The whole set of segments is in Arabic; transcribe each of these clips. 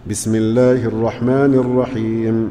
بسم الله الرحمن الرحيم.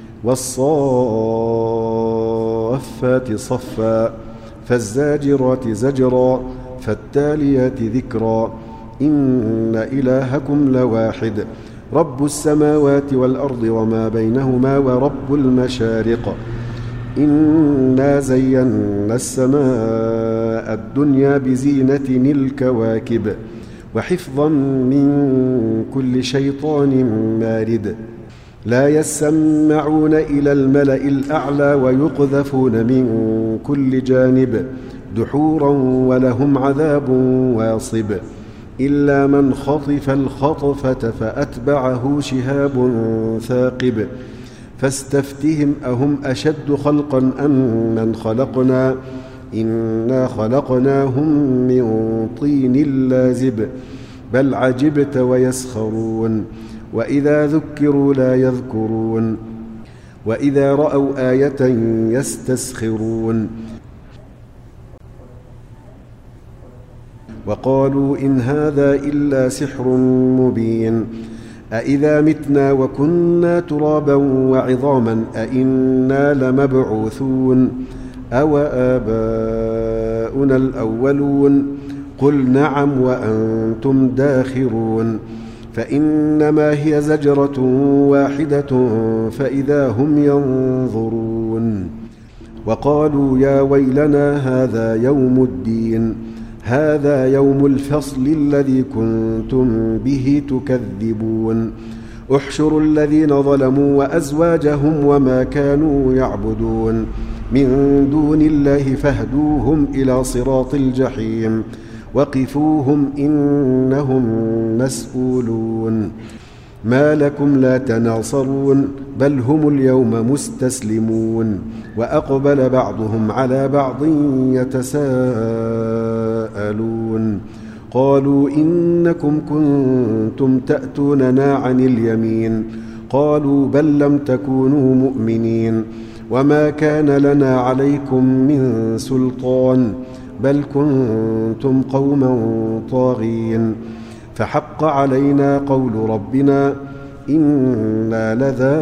والصافات صفا فالزاجرات زجرا فالتاليات ذكرا إن إلهكم لواحد رب السماوات والأرض وما بينهما ورب المشارق إنا زينا السماء الدنيا بزينة الكواكب وحفظا من كل شيطان مارد لا يسمعون إلى الملأ الأعلى ويقذفون من كل جانب دحورا ولهم عذاب واصب إلا من خطف الخطفة فأتبعه شهاب ثاقب فاستفتهم أهم أشد خلقا أم من خلقنا إنا خلقناهم من طين لازب بل عجبت ويسخرون وإذا ذكروا لا يذكرون وإذا رأوا آية يستسخرون وقالوا إن هذا إلا سحر مبين أإذا متنا وكنا ترابا وعظاما أإنا لمبعوثون أو آباؤنا الأولون قل نعم وأنتم داخرون فإنما هي زجرة واحدة فإذا هم ينظرون وقالوا يا ويلنا هذا يوم الدين هذا يوم الفصل الذي كنتم به تكذبون احشروا الذين ظلموا وأزواجهم وما كانوا يعبدون من دون الله فاهدوهم إلى صراط الجحيم وقفوهم إنهم مسؤولون ما لكم لا تناصرون بل هم اليوم مستسلمون وأقبل بعضهم على بعض يتساءلون قالوا إنكم كنتم تأتوننا عن اليمين قالوا بل لم تكونوا مؤمنين وما كان لنا عليكم من سلطان بل كنتم قوما طاغين فحق علينا قول ربنا إنا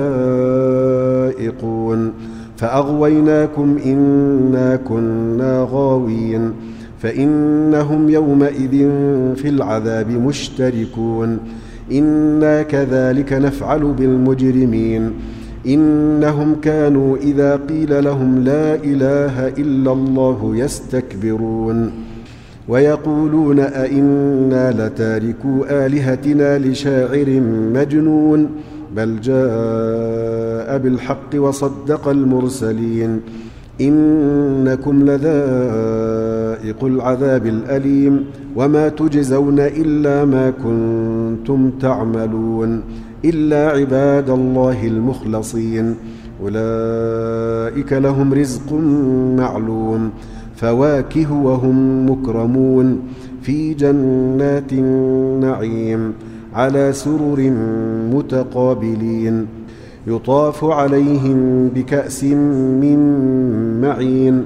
لذائقون فأغويناكم إنا كنا غاوين فإنهم يومئذ في العذاب مشتركون إنا كذلك نفعل بالمجرمين إنهم كانوا إذا قيل لهم لا إله إلا الله يستكبرون ويقولون أئنا لتاركو آلهتنا لشاعر مجنون بل جاء بالحق وصدق المرسلين إنكم لذائق العذاب الأليم وما تجزون إلا ما كنتم تعملون إلا عباد الله المخلصين أولئك لهم رزق معلوم فواكه وهم مكرمون في جنات النعيم على سرر متقابلين يطاف عليهم بكأس من معين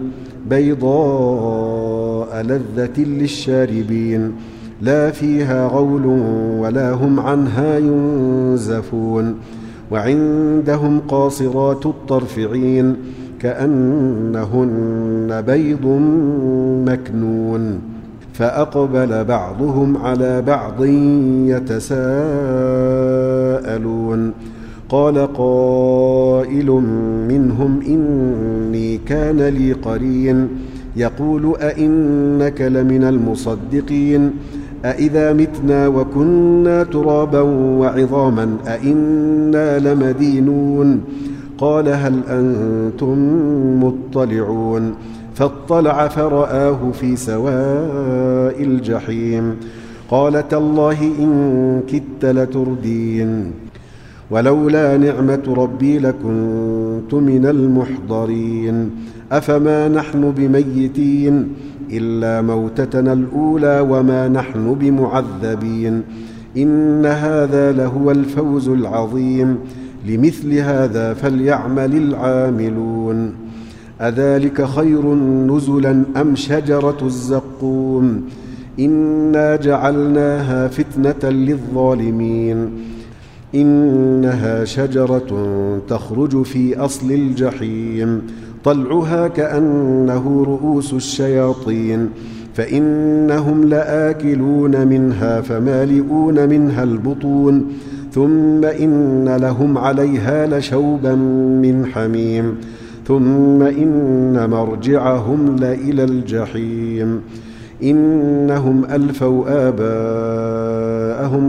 بيضاء لذة للشاربين لا فيها غول ولا هم عنها ينزفون وعندهم قاصرات الطرف عين كأنهن بيض مكنون فأقبل بعضهم على بعض يتساءلون قال قائل منهم إني كان لي قرين يقول أئنك لمن المصدقين أإذا متنا وكنا ترابا وعظاما أئنا لمدينون قال هل أنتم مطلعون فاطلع فرآه في سواء الجحيم قال تالله إن كدت لتردين ولولا نعمة ربي لكنت من المحضرين أفما نحن بميتين إلا موتتنا الأولى وما نحن بمعذبين إن هذا لهو الفوز العظيم لمثل هذا فليعمل العاملون أذلك خير نزلا أم شجرة الزقوم إنا جعلناها فتنة للظالمين إنها شجرة تخرج في أصل الجحيم طلعها كأنه رؤوس الشياطين فإنهم لآكلون منها فمالئون منها البطون ثم إن لهم عليها لشوبا من حميم ثم إن مرجعهم لإلى الجحيم إنهم ألفوا آباءهم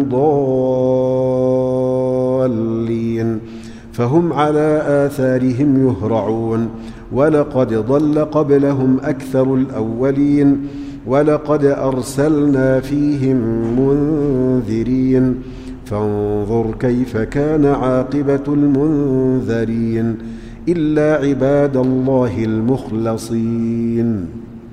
ضالين فهم على آثارهم يهرعون ولقد ضل قبلهم أكثر الأولين ولقد أرسلنا فيهم منذرين فانظر كيف كان عاقبة المنذرين إلا عباد الله المخلصين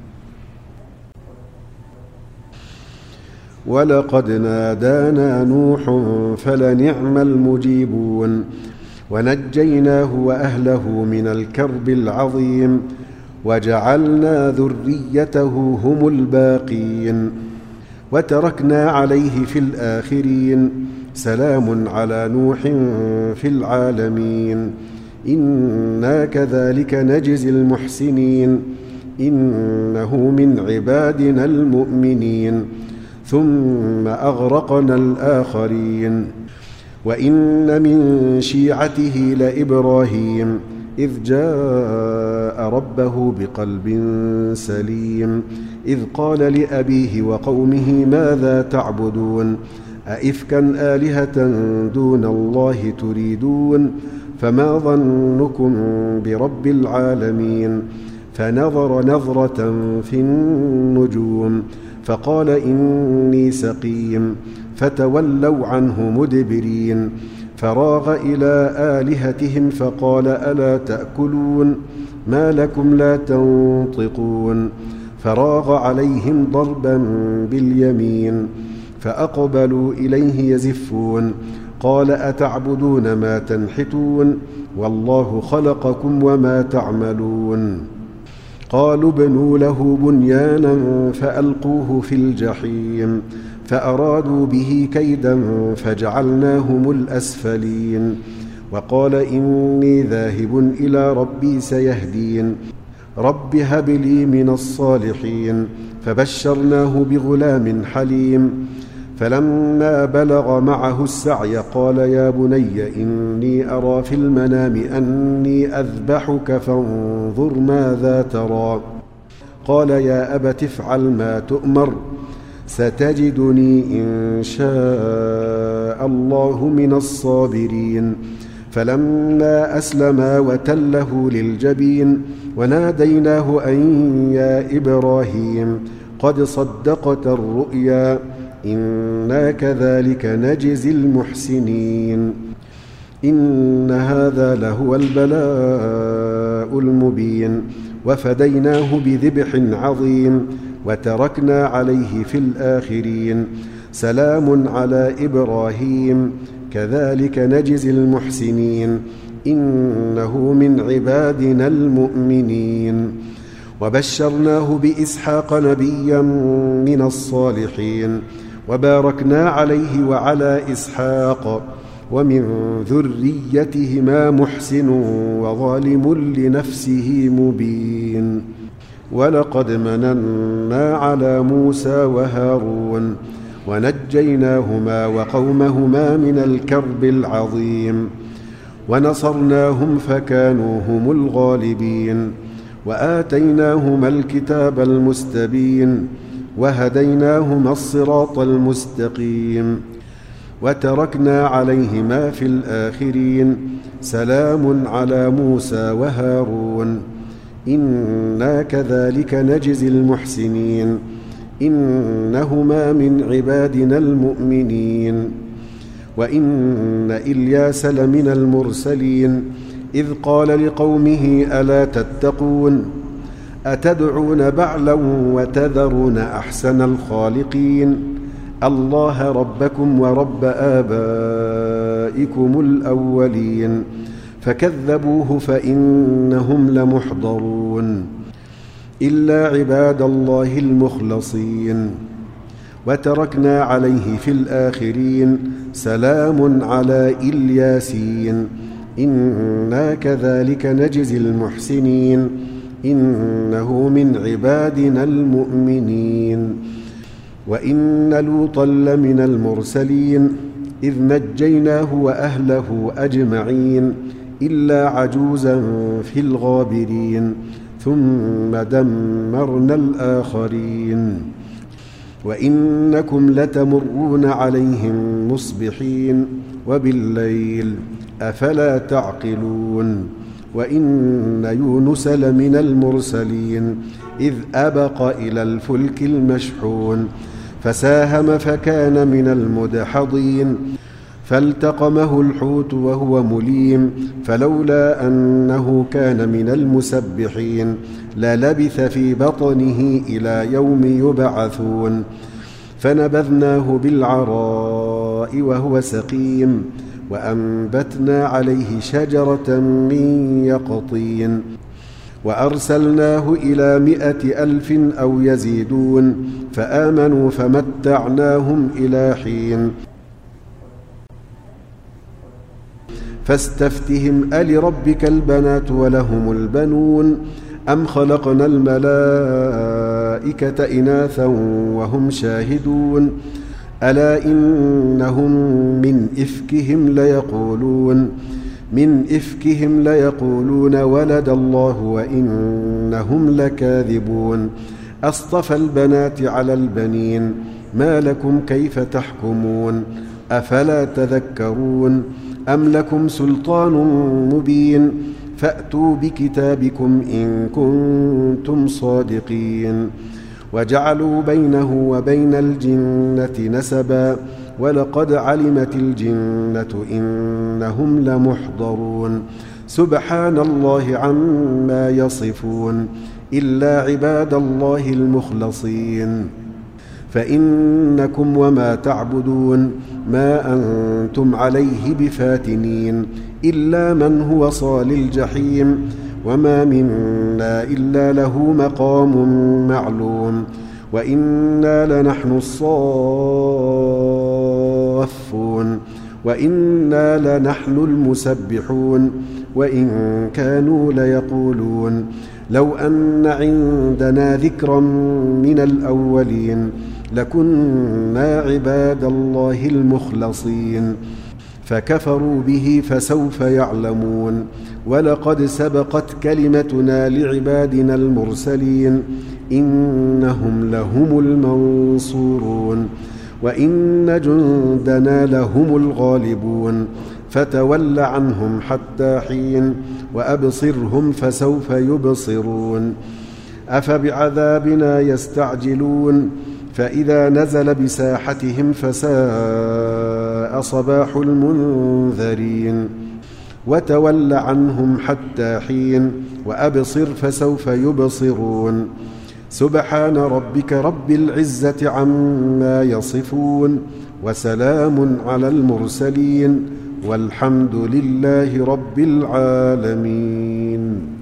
ولقد نادانا نوح فلنعم المجيبون ونجيناه وأهله من الكرب العظيم وجعلنا ذريته هم الباقين وتركنا عليه في الآخرين سلام على نوح في العالمين إنا كذلك نجزي المحسنين إنه من عبادنا المؤمنين ثم أغرقنا الآخرين وإن من شيعته لإبراهيم إذ جاء ربه بقلب سليم إذ قال لأبيه وقومه ماذا تعبدون أئفكا آلهة دون الله تريدون فما ظنكم برب العالمين فنظر نظرة في النجوم فقال إني سقيم فتولوا عنه مدبرين فراغ إلى آلهتهم فقال ألا تأكلون ما لكم لا تنطقون فراغ عليهم ضربا باليمين فأقبلوا إليه يزفون قال أتعبدون ما تنحتون والله خلقكم وما تعملون قالوا ابنوا له بنيانا فألقوه في الجحيم فأرادوا به كيدا فجعلناهم الأسفلين وقال إني ذاهب إلى ربي سيهدين رب هب لي من الصالحين فبشرناه بغلام حليم فلما بلغ معه السعي قال يا بني إني أرى في المنام أني أذبحك فانظر ماذا ترى قال يا أبت افعل ما تؤمر ستجدني إن شاء الله من الصابرين فلما أسلما وتله للجبين وناديناه أن يا إبراهيم قد صدقت الرؤيا إنا كذلك نجزي المحسنين إن هذا لهو البلاء المبين وفديناه بذبح عظيم وتركنا عليه في الآخرين سلام على إبراهيم كذلك نجزي المحسنين إنه من عبادنا المؤمنين وبشرناه بإسحاق نبيا من الصالحين وباركنا عليه وعلى إسحاق ومن ذريتهما محسن وظالم لنفسه مبين ولقد مننا على موسى وهارون ونجيناهما وقومهما من الكرب العظيم ونصرناهم فكانوا هم الغالبين وآتيناهما الكتاب المستبين وهديناهما الصراط المستقيم وتركنا عليهما في الآخرين سلام على موسى وهارون إنا كذلك نجزي المحسنين إنهما من عبادنا المؤمنين وإن إلياس لمن المرسلين إذ قال لقومه ألا تتقون أتدعون بعلا وتذرون أحسن الخالقين الله ربكم ورب آبائكم الأولين فكذبوه فإنهم لمحضرون إلا عباد الله المخلصين وتركنا عليه في الآخرين سلام على الياسين إنا كذلك نجزي المحسنين إنه من عبادنا المؤمنين وإن لوطا لمن المرسلين إذ نجيناه وأهله أجمعين إلا عجوزا في الغابرين ثم دمرنا الآخرين وإنكم لتمرون عليهم مصبحين وبالليل أفلا تعقلون وإن يونس لمن المرسلين إذ أبق إلى الفلك المشحون فساهم فكان من المدحضين فالتقمه الحوت وهو مليم فلولا أنه كان من المسبحين للبث في بطنه إلى يوم يبعثون فنبذناه بالعراء وهو سقيم وأنبتنا عليه شجرة من يقطين وأرسلناه إلى 100,000 أو يزيدون فآمنوا فمتعناهم إلى حين فاستفتهم ألربك البنات ولهم البنون أم خلقنا الملائكة إناثا وهم شاهدون ألا إنهم من إفكهم ليقولون ولد الله وإنهم لكاذبون أصطفى البنات على البنين ما لكم كيف تحكمون أفلا تذكرون أم لكم سلطان مبين فأتوا بكتابكم إن كنتم صادقين وجعلوا بينه وبين الجنة نسبا ولقد علمت الجنة إنهم لمحضرون سبحان الله عما يصفون إلا عباد الله المخلصين فإنكم وما تعبدون ما أنتم عليه بفاتنين إلا من هو صال الجحيم وما منا إلا له مقام معلوم وإنا لنحن الصافون وإنا لنحن المسبحون وإن كانوا ليقولون لو أن عندنا ذكرا من الأولين لكنا عباد الله المخلصين فكفروا به فسوف يعلمون ولقد سبقت كلمتنا لعبادنا المرسلين إنهم لهم المنصورون وإن جندنا لهم الغالبون فتول عنهم حتى حين وأبصرهم فسوف يبصرون أفبعذابنا يستعجلون فإذا نزل بساحتهم فساء صباح المنذرين وتول عنهم حتى حين وأبصر فسوف يبصرون سبحان ربك رب العزة عما يصفون وسلام على المرسلين والحمد لله رب العالمين.